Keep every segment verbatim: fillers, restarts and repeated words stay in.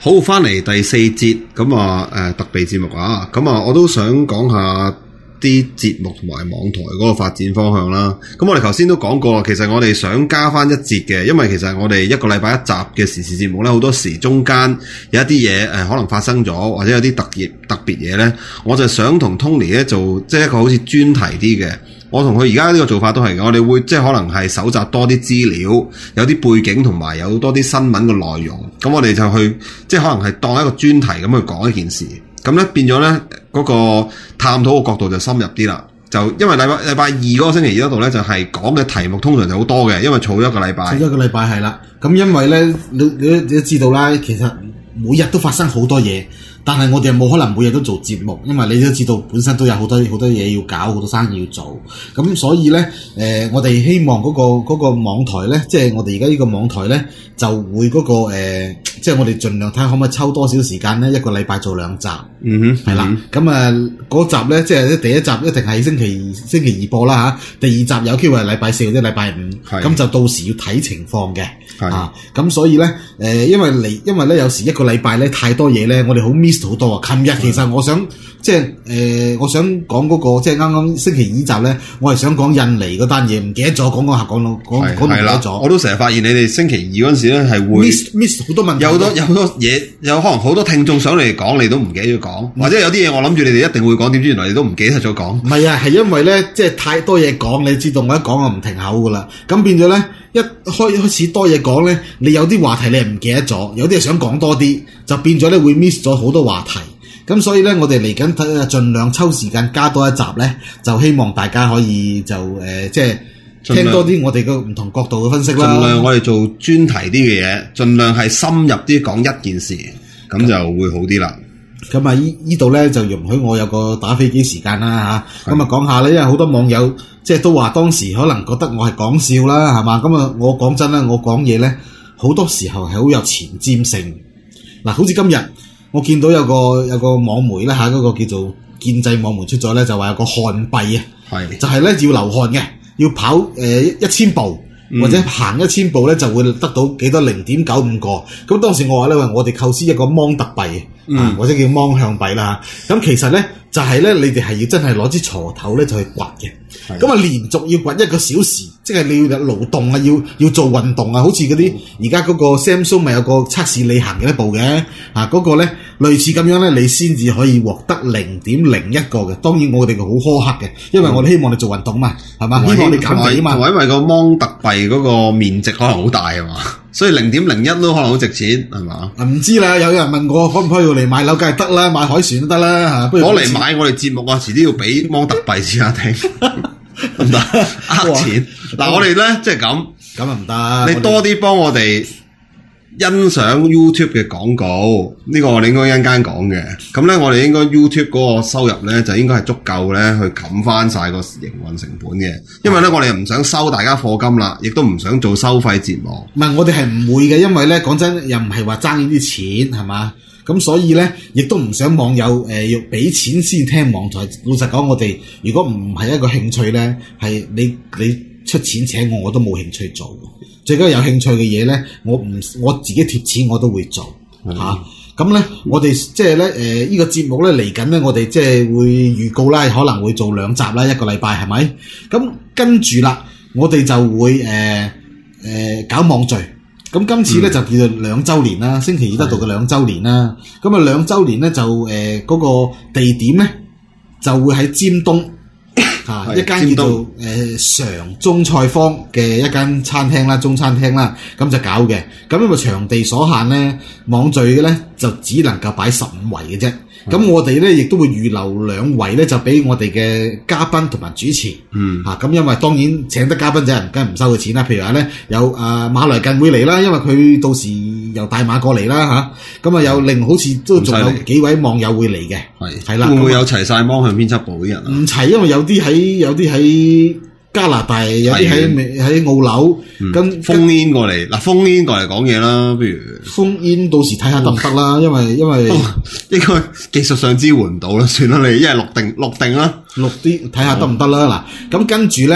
好，翻嚟第四節咁啊，誒特備節目啊，咁啊，我都想講下啲節目同埋網台嗰個發展方向啦。咁我哋頭先都講過，其實我哋想加翻一節嘅，因為其實我哋一個禮拜一集嘅時事節目咧，好多時中間有一啲嘢誒可能發生咗，或者有啲特別特別嘢咧，我就想同 Tony 咧做即係一個好似專題啲嘅。我同佢而家呢個做法都係嘅，我哋會即係可能係搜集多啲資料，有啲背景同埋有多啲新聞嘅內容。咁我哋就去即係可能係當一個專題咁去講一件事。咁咧變咗咧嗰個探討嘅角度就深入啲啦。就因為禮拜禮拜二嗰個星期二嗰度咧，就係講嘅題目通常就好多嘅，因為儲咗一個禮拜。儲咗一個禮拜係啦。咁因為咧，你你你都知道啦，其實每日都發生好多嘢。但係我哋冇可能每日都做節目，因為你都知道本身都有好多好多嘢要搞，好多生意要做。咁所以咧，誒、呃，我哋希望嗰、嗰個嗰、嗰個網台咧，即係我哋而家呢個網台咧，就會嗰、嗰個誒、呃，即係我哋盡量睇下可唔可以抽多少時間咧，一個禮拜做兩集。嗯哼，係啦。咁啊，嗰集咧，即係第一集一定係星期星期二播啦吓，第二集有機會係禮拜四或者禮拜五，咁就到時要睇情況嘅。啊，咁所以咧，誒、呃，因為嚟，因為咧有時一個禮拜咧太多嘢咧，我哋好 miss 好多啊。琴日其實我想即係誒、呃，我想講嗰、嗰個即係啱啱星期二集咧，我係想講印尼嗰單嘢，唔記得咗講講下講到講講唔記得咗。我都成日發現你哋星期二嗰陣時咧係會 miss miss 好多問題，有好多有好多嘢，有可能好多聽眾想你哋講，你都唔記得咗講，嗯、或者有啲嘢我諗住你哋一定會講，點知原來你都唔記得咗講。唔係啊，係因為咧即係太多嘢講，你知道我一講就唔停口噶啦，咁變咗咧。一開開始多嘢講咧，你有啲話題你係唔記得咗，有啲係想講多啲，就變咗咧會 miss 咗好多話題。咁所以咧，我哋嚟緊睇盡量抽時間加多一集咧，就希望大家可以就誒、呃、即係聽多啲我哋個唔同角度嘅分析啦。盡量我哋做專題啲嘅嘢，盡量係深入啲講一件事，咁就會好啲啦。咁啊，依依度咧就容許我有個打飛機時間啦嚇。咁啊講下咧，因為好多網友即係都話當時可能覺得我係講笑啦，係嘛？咁啊，我講真啦，我講嘢咧好多時候係好有前瞻性。嗱，好似今日我見到有個有個網媒咧嚇，嗰個叫做建制網媒出咗咧，就話有個汗幣啊，係就係咧要流汗嘅，要跑誒一千步。或者行一千步咧就會得到幾多零點九五個，咁當時我話咧，我哋構思一個芒特幣，嗯、啊或者叫芒向幣啦嚇，咁其實咧就係、是、咧你哋係要真係攞支鋤頭咧就去掘嘅，咁啊連續要掘一個小時，即係你要勞動啊，要要做運動啊，好似嗰啲而家嗰個 Samsung 咪有個測試你行幾多步嘅，啊嗰、那個咧類似咁樣咧，你先至可以獲得零點零一個嘅。當然我哋好苛刻嘅，因為我哋希望你做運動嘛，係嘛、嗯，希望你減肥啊嘛，同埋因為個芒特幣嗰個面值可能好大啊嘛，所以零點零一都可能好值錢係嘛？唔知啦，有人問我可唔可以嚟買樓，梗係得啦，買海船都得啦嚇。攞嚟買我哋節目啊，遲啲要俾芒特幣先啊，聽唔得呃錢嗱，我哋咧即係咁咁啊唔得，你多啲幫我哋欣賞 YouTube 嘅廣告，呢、這個我哋應該一陣間講嘅。咁咧，我哋應該 YouTube 嗰個收入咧，就應該係足夠咧去冚翻晒個營運成本嘅。因為咧，我哋又唔想收大家課金啦，亦都唔想做收費節目。唔係，我哋係唔會嘅，因為咧講真，又唔係話爭呢啲錢係嘛。咁所以咧，亦都唔想網友誒、呃、要俾錢先聽網台。老實講，我哋如果唔係一個興趣咧，係你你出錢請我，我都冇興趣做。最緊要有興趣嘅嘢咧，我唔我自己貼錢我都會做嚇。咁咧、嗯啊，我哋即係咧誒呢個節目咧嚟緊咧，我哋即係會預告啦，可能會做兩集啦，一個禮拜係咪？咁跟住啦，我哋就會誒誒、呃呃、搞網聚。咁今次咧、嗯、就叫做兩週年啦，星期二得到嘅兩週年啦。咁啊兩週年咧就誒嗰、呃那個地點咧就會喺尖東。啊！一間叫做誒常中菜坊嘅一間餐廳啦，中餐廳啦，咁就搞嘅。咁因為場地所限咧，網聚嘅咧就只能夠擺十五圍嘅啫。咁、嗯、我哋咧亦都會預留兩圍咧，就俾我哋嘅嘉賓同埋主持。嗯。嚇、啊！咁因為當然請得嘉賓就係梗係唔收佢錢啦。譬如話咧，有啊馬來近會嚟啦，因為佢到時由大馬過嚟啦嚇。咁啊有另好似都仲有幾位網友會嚟嘅。係係啦。會唔會有齊晒芒向編輯部啲人啊？唔齊，因為有啲喺有啲喺加拿大，有啲喺喺澳紐，跟封煙過嚟嗱，封煙過嚟講嘢啦，不如封煙到時睇下得唔得啦，因為因為應該技術上支援唔到啦，算啦，你一係錄定錄定啦，錄啲睇下得唔得啦嗱，咁跟住咧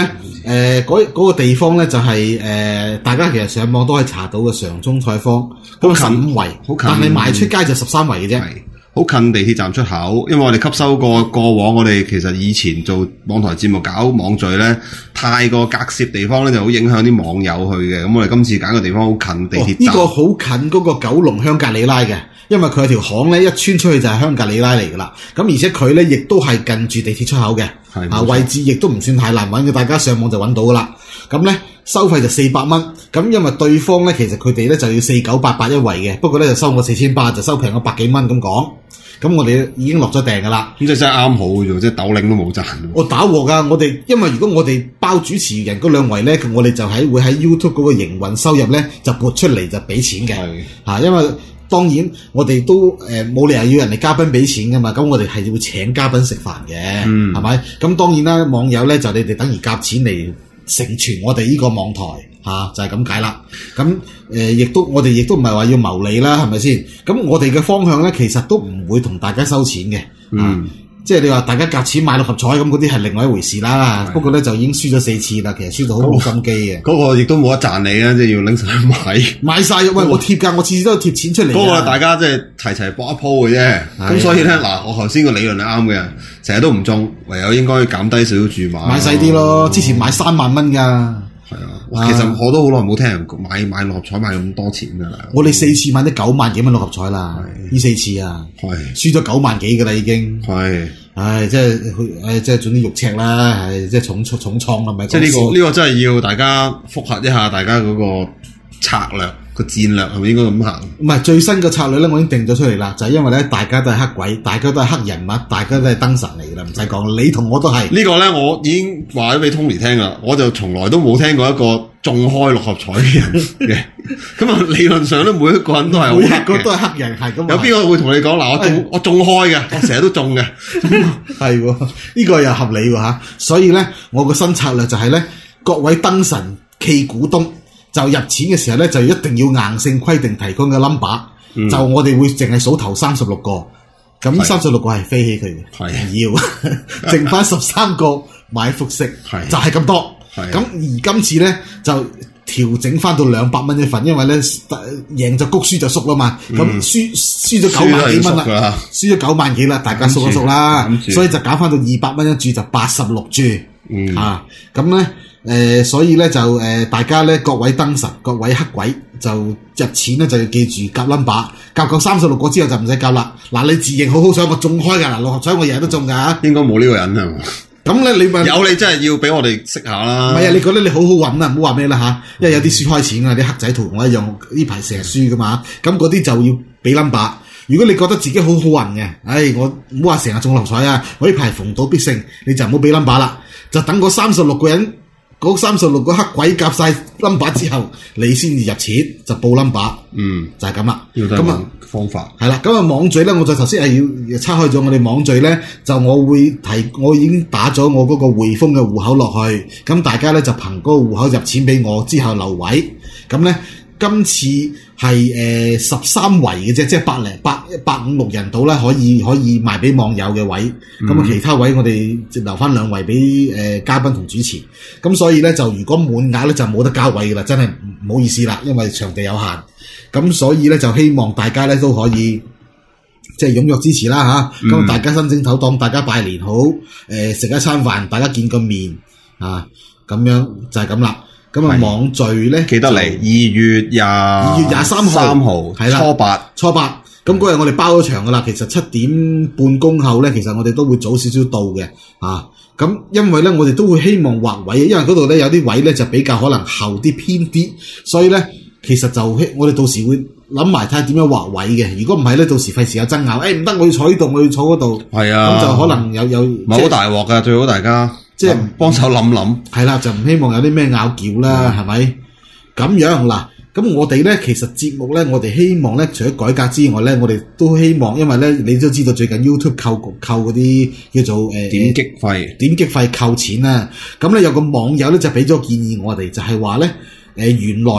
誒嗰嗰個地方咧就係、是、誒、呃、大家其實上網都可以查到嘅常中菜坊，咁十五圍，但係賣出街就十三圍嘅啫。 好近地鐵站出口，因為我哋吸收過過往，我哋其實以前做網台節目搞網聚咧，太過隔涉地方咧就好影響啲網友去嘅。咁我哋今次揀個地方好近地鐵站，呢、 哦這個好近嗰個九龍香格里拉嘅，因為佢有條巷咧一穿出去就係香格里拉嚟噶啦。咁而且佢咧亦都係近住地鐵出口嘅，啊位置亦都唔算太難揾嘅，大家上網就揾到噶啦。咁咧收費就四百蚊，咁因為對方咧其實佢哋咧就要四九八八一圍嘅，不過咧就收我四千八，就收平我百幾蚊咁講。咁我哋已經落咗訂噶啦， 咁即係真係啱好嘅啫，即係斗零都冇賺。 我打鑊噶，我哋因為如果我哋包主持人嗰兩圍咧，我哋就喺會喺 YouTube 嗰個營運收入咧就撥出嚟就俾錢嘅，嚇，因為當然我哋都誒冇、呃、理由要人哋嘉賓俾錢噶嘛，咁我哋係會請嘉賓食飯嘅，係咪、嗯？咁當然啦，網友咧就你哋等於夾錢嚟成全我哋呢個網台。啊，就係咁解啦。咁誒，亦、呃、都我哋亦都唔係話要牟利啦，係咪先？咁我哋嘅方向咧，其實都唔會同大家收錢嘅。嗯，啊、即係你話大家夾錢買六合彩咁，嗰啲係另外一回事啦。的不過咧就已經輸咗四次啦，其實輸到好冇心機嘅。嗰、那個亦都冇得賺你啊，即係要拎上去買買晒。喂，我貼㗎，我次次都貼錢出嚟。嗰個大家即係齊齊搏一鋪嘅啫。咁的所以咧，嗱，我頭先個理論係啱嘅，成日都唔中，唯有應該減低少少注碼，買細啲咯。之前買三萬蚊㗎。係啊，其實我都好耐冇聽人買買六合彩買咁多錢噶啦。我哋四次買咗九萬幾蚊六合彩啦，呢四次啊，係輸咗九萬幾噶啦已經。係，唉，即係，唉，即係總之肉赤啦，係即係重重創啦，咪即係呢個呢個真係要大家複核一下大家嗰個策略。個戰略係咪應該咁行？唔係最新嘅策略咧，我已經定咗出嚟啦。就係、是、因為咧，大家都係黑鬼，大家都係黑人物，大家都係燈神嚟噶啦，唔使講。你同我都係呢個咧，我已經話咗俾 Tony 聽啦。我就從來都冇聽過一個中開六合彩嘅人嘅。咁啊，理論上咧，每一個人都係每一個都係黑人，係咁。有邊個會同你講嗱？我中、哎、我中開嘅，我成日都中嘅。係喎，呢、這個又合理喎嚇。所以咧，我個新策略就係咧，各位燈神企股東。就入錢嘅時候咧，就一定要硬性規定提供嘅 number，、嗯、就我哋會淨係數頭三十六個，咁呢三十六個係飛起佢嘅，唔要，剩翻十三個買複息，就係咁多。咁而今次咧就調整翻到兩百蚊一份，因為咧贏就谷，輸就縮啦嘛。咁、嗯、輸輸咗九萬幾蚊啦，輸咗九萬幾啦，大家縮一縮啦，所以就減翻到二百蚊一注，就八十六注。嗯、啊，咁咧。誒、呃，所以咧就誒、呃，大家咧各位燈神、各位黑鬼就入錢咧就要記住夾 number， 夾夠三十六個之後就唔使夾啦。嗱，你自認好好彩，我中開噶，嗱六合彩我日日都中噶吓。應該冇呢個人係嘛？咁咧你問有你真係要俾我哋識下啦。唔係啊，你覺得你好好搵啊？唔好話咩啦吓，因為有啲輸開錢啊，啲黑仔同我一樣呢排成日輸噶嘛。咁嗰啲就要俾 number。如果你覺得自己好好運嘅，唉，我唔好話成日中六合彩啊，我呢排逢賭必勝，你就唔好俾 number 啦，就等嗰三十六個人。嗰三十六個黑鬼夾晒 number 之後，你先至入錢就報 number，嗯，就係咁啦。咁啊方法係啦，咁啊網聚咧，我就頭先係要拆開咗我哋網聚咧，就我會提，我已經打咗我嗰個匯豐嘅戶口落去，咁大家咧就憑嗰個戶口入錢俾我，之後留位，咁咧今次係誒十三圍嘅啫，即係百零百百五六人到啦，可以可以賣俾網友嘅位，咁啊、嗯、其他位我哋留翻兩圍俾誒嘉賓同主持，咁所以咧就如果滿額咧就冇得交位噶啦，真係唔好意思啦，因為場地有限，咁所以咧就希望大家咧都可以即係踴躍支持啦吓，咁、嗯、大家新正頭當大家拜年好，誒、呃、食一餐飯，大家見個面啊，咁樣就係咁啦。咁啊，網聚咧記得嚟，二月廿二月廿三號，三號係啦，初八初八。咁嗰日我哋包咗場噶啦，其實七點半恭候咧，其實我哋都會早少少到嘅啊。咁因為咧，我哋都會希望劃位，因為嗰度咧有啲位咧就比較可能後啲偏啲，所以咧其實就我哋到時會諗埋睇下點樣劃位嘅。如果唔係咧，到時費事有爭拗，誒唔得，我要坐呢度，我要坐嗰度。係啊，咁就可能有有唔係好大鑊噶，最好大家。即係幫手諗諗，係啦，就唔希望有啲咩拗撬啦，係咪、嗯？咁樣嗱，咁我哋咧其實節目咧，我哋希望咧，除咗改革之外咧，我哋都希望，因為咧你都知道最近 YouTube 扣扣嗰啲叫做誒、呃、點擊費，點擊費扣錢啊。咁咧有個網友咧就俾咗個建議我哋，就係話咧誒原來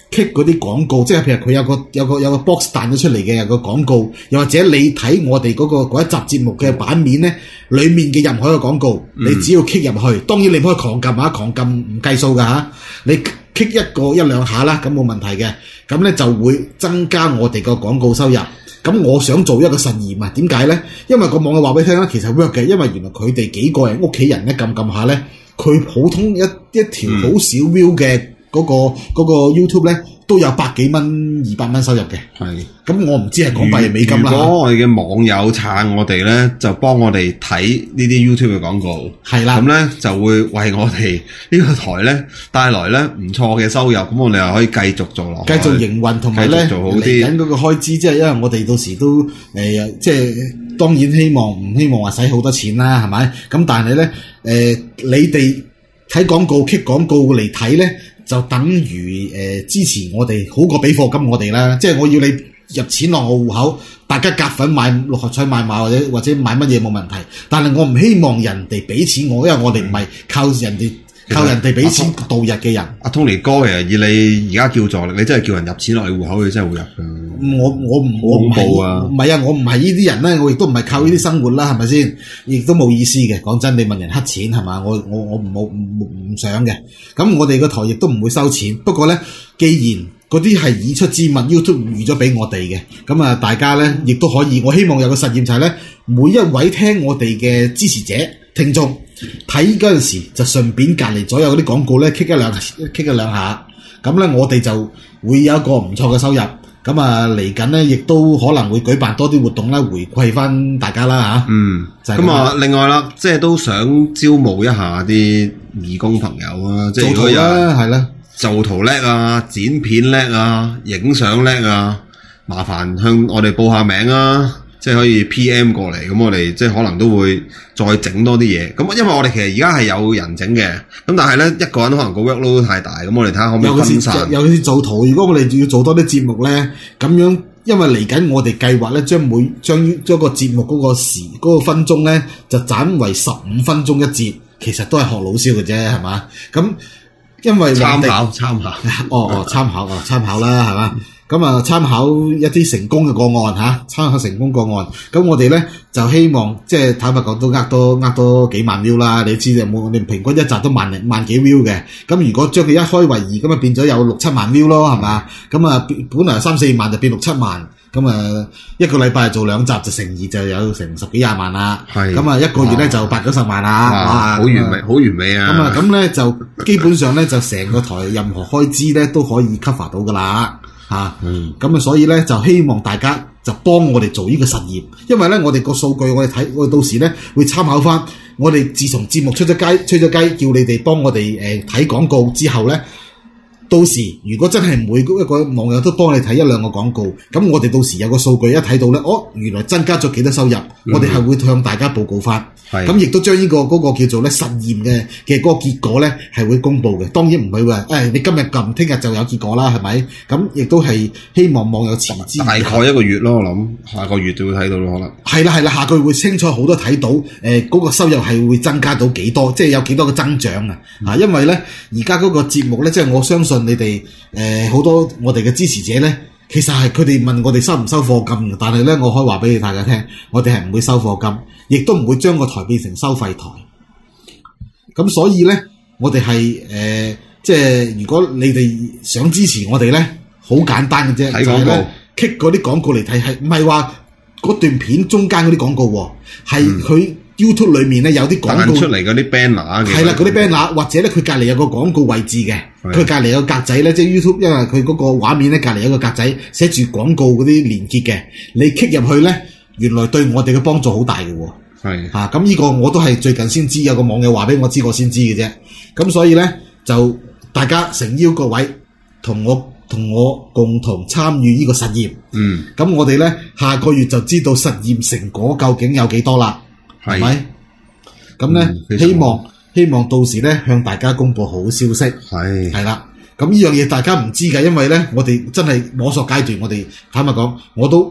kick 嗰啲廣告，即係譬如佢有個有個有個 box 彈咗出嚟嘅有個廣告，又或者你睇我哋嗰、嗰個嗰一集節目嘅版面咧，裡面嘅任何一個廣告，嗯、你只要 kick 入去，當然你唔可以狂撳啊，狂撳唔計數㗎嚇，你 kick 一個一兩下啦，咁冇問題嘅，咁咧就會增加我哋個廣告收入。咁我想做一個實驗啊，點解咧？因為個網友話俾你聽啦，其實 work 嘅，因為原來佢哋幾個人屋企人咧撳撳下咧，佢普通一一條好少 view 嘅嗰、嗰個嗰、嗰個 YouTube 咧，都有百幾蚊、二百蚊收入嘅。係，咁我唔知係港幣定美金啦。如果我哋嘅網友撐我哋咧，就幫我哋睇呢啲 YouTube 嘅廣告，係啦，咁咧就會為我哋呢個台咧帶來咧唔錯嘅收入。咁我哋又可以繼續做落去，繼續營運，同埋咧嚟緊嗰個開支，即係因為我哋到時都誒、呃，即係當然希望唔希望話使好多錢啦，係咪？咁但係咧誒，你哋睇廣告、kick 廣告嚟睇咧，就等於誒、呃、支持我哋，好過俾貨金我哋啦。即係我要你入錢落我戶口，大家夾粉買六合彩買馬或者或者買乜嘢冇問題。但係我唔希望人哋俾錢我，因為我哋唔係靠人哋靠人哋俾錢度日嘅人。阿 Tony 哥其實以你而家叫助力，你真係叫人入錢落你戶口，你真係會入㗎。 我我唔我唔係唔係啊！我唔係呢啲人咧，我亦都唔係靠呢啲生活啦，係咪先？亦都冇意思嘅。講真，你問人黑錢係嘛？我我我唔冇唔唔想嘅。咁我哋個台亦都唔會收錢。不過咧，既然嗰啲係已出之物 ，YouTube 預咗俾我哋嘅，咁啊，大家咧亦都可以。我希望有個實驗就係咧，每一位聽我哋嘅支持者聽眾睇嗰陣時，就順便隔離左右嗰啲廣告咧，kick一兩 kick 一兩下，咁咧我哋就會有一個唔錯嘅收入。咁啊，嚟緊咧，亦都可能會舉辦多啲活動啦，回饋翻大家啦嚇。嗯， 咁啊，另外啦，即係都想招募一下啲義工朋友啊，即係如果有係啦，做圖叻啊，剪片叻啊，影相叻啊，麻煩向我哋報下名啊，即係可以 P M 過嚟，咁我哋即係可能都會再整多啲嘢。咁因為我哋其實而家係有人整嘅，咁但係咧一個人可能個 workload 都太大，咁我哋睇下可唔可以分散。 尤其是做圖，如果我哋要做多啲節目咧，咁樣因為嚟緊我哋計劃咧，將每將將個節目嗰個時嗰、嗰個分鐘咧，就斬為十五分鐘一節，其實都係學老蕭嘅啫，係嘛？咁因為參考參考， 哦哦參考哦參考啦，係嘛？咁啊，參考一啲成功嘅個案嚇，參考成功個案。咁我哋咧就希望，即係坦白講都呃多呃多幾萬 view 啦。你知有冇？我哋平均一集都萬零萬幾 view 嘅。咁如果將佢一開為二，咁啊變咗有六七萬 view 咯，係嘛？咁啊，本來三四萬就變六七萬。咁啊，一個禮拜做兩集就乘二就有成十幾廿萬啦。係。咁啊，一個月咧就八九十萬啦。 哇！好完美，好完美啊！ 咁啊，咁咧就基本上咧就成個台任何開支咧都可以 cover 到噶啦。嚇，嗯，咁啊，所以咧就希望大家就幫我哋做呢個實驗，因為咧我哋個數據我哋睇，我哋到時咧會參考翻，我哋自從節目出咗街，出咗街叫你哋幫我哋誒睇廣告之後咧，到時如果真係每一個網友都幫你睇一兩個廣告，咁我哋到時有個數據一睇到咧，哦，原來增加咗幾多收入，嗯、我哋係會向大家報告翻。咁亦都將呢、這個嗰、那個叫做咧實驗嘅嘅嗰個結果咧係會公佈嘅。當然唔係話誒你今日撳，聽日就有結果啦，係咪？咁亦都係希望網友持之。 大概一個月咯，我諗下個月就會睇到咯，可能。 係啦係啦，下個月會清楚好多睇到誒嗰、呃那個收入係會增加到幾多，即係有幾多個增長啊！啊、嗯，因為咧而家嗰個節目咧，即係我相信你哋誒好多我哋嘅支持者咧。其實係佢哋問我哋收唔收課金嘅，但係咧我可以話俾你大家聽，我哋係唔會收課金，亦都唔會將個台變成收費台。咁所以咧，我哋係誒，即係如果你哋想支持我哋咧，好簡單嘅啫，睇廣告，kick嗰啲廣告嚟睇，係唔係話嗰段片中間嗰啲廣告喎？係佢。YouTube 裏面咧有啲廣告出嚟嗰啲 banner 嘅， 係啦，嗰啲 banner 或者咧佢隔離有個廣告位置嘅，佢隔離有個格仔咧，即係 YouTube，因為佢嗰個畫面咧隔離有個格仔寫住廣告嗰啲連結嘅，你 click 入去咧，原來對我哋嘅幫助好大嘅喎。係嚇，咁呢個我都係最近先知，有個網友話俾我知，我先知嘅啫。咁所以咧就大家誠邀各位同我同我共同參與呢個實驗。嗯，咁我哋咧下個月就知道實驗成果究竟有幾多啦。係咪？咁咧、嗯，希望希望到時咧向大家公布好消息。係係啦，咁呢樣嘢大家唔知㗎，因為咧我哋真係摸索階段，我哋坦白講，我都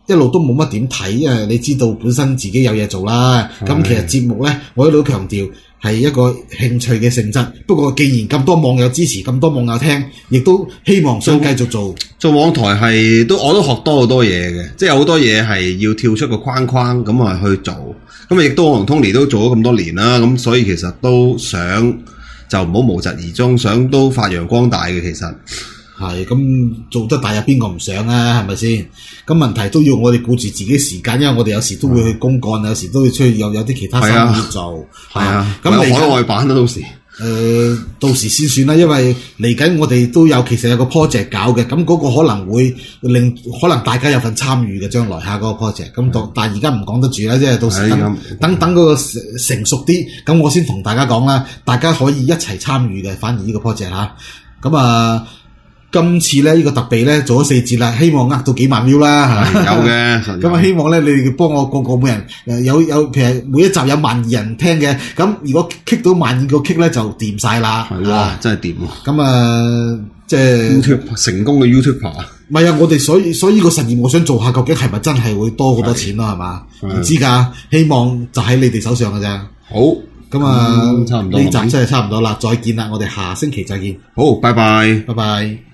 一路都冇乜點睇，因為你知道本身自己有嘢做啦。咁其實節目咧，我一路強調係一個興趣嘅性質。不過既然咁多網友支持，咁多網友聽，亦都希望想繼續做。 做網台係都我都學多好多嘢嘅，即係有好多嘢係要跳出個框框咁啊去做。咁啊亦都我同 Tony 都做咗咁多年啦，咁所以其實都想就唔好無疾而終，想都發揚光大嘅其實。 係咁做得大有邊個唔想啊？係咪先？咁問題都要我哋顧住自己時間，因為我哋有時都會去公幹，有時都會出去有有啲其他生意做。 係啊， 咁有海外版啦，到時。 誒、呃，到時先算啦，因為嚟緊我哋都有其實有個 project 搞嘅，咁嗰個可能會令可能大家有份參與嘅將來下嗰個 project。咁到但係而家唔講得住啦，即係到時等等等嗰個成熟啲，咁我先同大家講啦，大家可以一齊參與嘅。反而呢個 project 嚇，咁啊。今次咧呢、這個特備咧做咗四節啦，希望呃到幾萬 view 啦，係有嘅。 咁啊希望咧你哋幫我個個每人誒有有譬如每一集有萬二人聽嘅，咁如果 kick 到萬二個 kick 咧就掂晒啦。 係哇，真係掂啊！ 咁啊即係 YouTube 成功嘅 YouTuber。 唔係啊，我哋所以所以呢個實驗我想做下，究竟係咪真係會多好多錢咯？係嘛？唔知㗎，希望就喺你哋手上㗎咋。 好。 咁啊， 嗯、差唔多。 呢集真係差唔多啦，再見啦！我哋下星期再見。 好，拜拜， 拜拜。